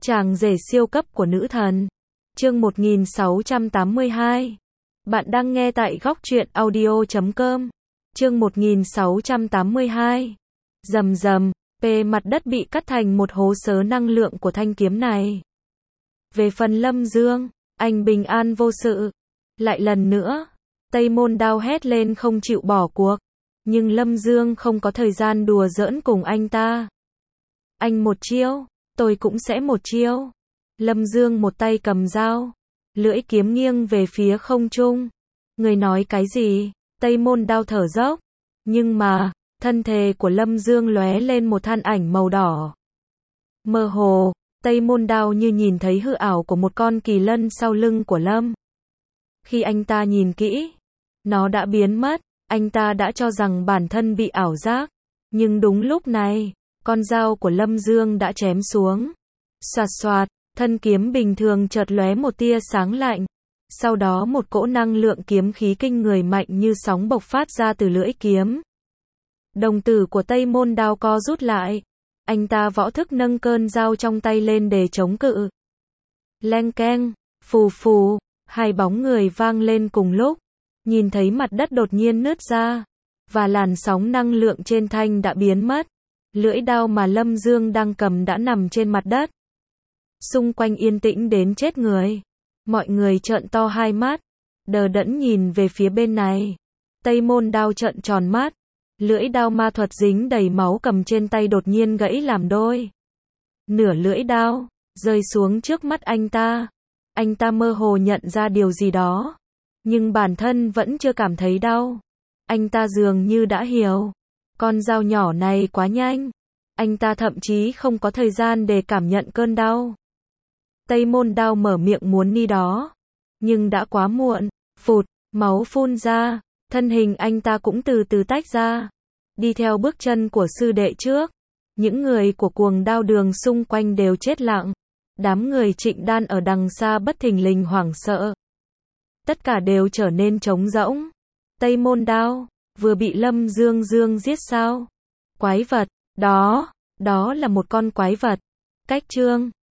Chàng rể siêu cấp của nữ thần. Chương 1682. Bạn đang nghe tại góc truyện audio.com. Chương 1682. Rầm rầm, mặt đất bị cắt thành một hố sớ năng lượng của thanh kiếm này. Về phần Lâm Dương, anh bình an vô sự. Lại lần nữa, Tây Môn Đao hét lên không chịu bỏ cuộc. Nhưng Lâm Dương không có thời gian đùa giỡn cùng anh ta. Anh một chiêu, tôi cũng sẽ một chiêu. Lâm Dương một tay cầm dao, lưỡi kiếm nghiêng về phía không trung. Người nói cái gì? Tây Môn Đao thở dốc. Nhưng mà, thân thể của Lâm Dương lóe lên một than ảnh màu đỏ. Mơ hồ, Tây Môn Đao như nhìn thấy hư ảo của một con kỳ lân sau lưng của Lâm. Khi anh ta nhìn kỹ, nó đã biến mất. Anh ta đã cho rằng bản thân bị ảo giác. Nhưng đúng lúc này, con dao của Lâm Dương đã chém xuống. Xoạt xoạt, thân kiếm bình thường chợt lóe một tia sáng lạnh. Sau đó một cỗ năng lượng kiếm khí kinh người mạnh như sóng bộc phát ra từ lưỡi kiếm. Đồng tử của Tây Môn Đao co rút lại. Anh ta võ thức nâng cơn dao trong tay lên để chống cự. Leng keng, phù phù, hai bóng người vang lên cùng lúc. Nhìn thấy mặt đất đột nhiên nứt ra. Và làn sóng năng lượng trên thanh đã biến mất. Lưỡi đao mà Lâm Dương đang cầm đã nằm trên mặt đất. Xung quanh yên tĩnh đến chết người. Mọi người trợn to hai mắt, đờ đẫn nhìn về phía bên này. Tây Môn Đao trợn tròn mắt. Lưỡi đao ma thuật dính đầy máu cầm trên tay đột nhiên gãy làm đôi. Nửa lưỡi đao rơi xuống trước mắt anh ta. Anh ta mơ hồ nhận ra điều gì đó, nhưng bản thân vẫn chưa cảm thấy đau. Anh ta dường như đã hiểu. Con dao nhỏ này quá nhanh. Anh ta thậm chí không có thời gian để cảm nhận cơn đau. Tây Môn Đao mở miệng muốn ni đó. Nhưng đã quá muộn. Phụt, máu phun ra. Thân hình anh ta cũng từ từ tách ra. Đi theo bước chân của sư đệ trước. Những người của cuồng đao đường xung quanh đều chết lặng. Đám người Trịnh Đan ở đằng xa bất thình lình hoảng sợ. Tất cả đều trở nên trống rỗng. Tây Môn Đao vừa bị Lâm Dương giết sao? Quái vật, đó là một con quái vật. Cách chương